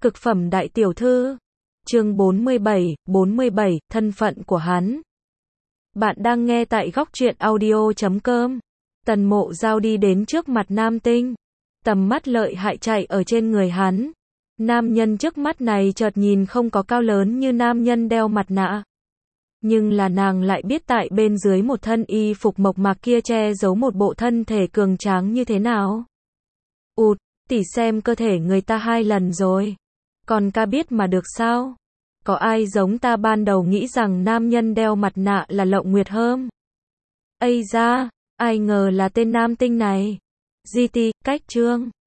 Cực phẩm đại tiểu thư. Chương 47, thân phận của hắn. Bạn đang nghe tại góc truyện audio.com. Tần Mộ Giao đi đến trước mặt Nam Tinh. Tầm mắt lợi hại chạy ở trên người hắn. Nam nhân trước mắt này chợt nhìn không có cao lớn như nam nhân đeo mặt nạ. Nhưng là nàng lại biết tại bên dưới một thân y phục mộc mạc kia che giấu một bộ thân thể cường tráng như thế nào. Ụt, tỷ xem cơ thể người ta 2 lần rồi. Còn ca biết mà được sao? Có ai giống ta ban đầu nghĩ rằng nam nhân đeo mặt nạ là Lộng Nguyệt Hơm? Ây da, ai ngờ là tên Nam Tinh này. GT, cách chương.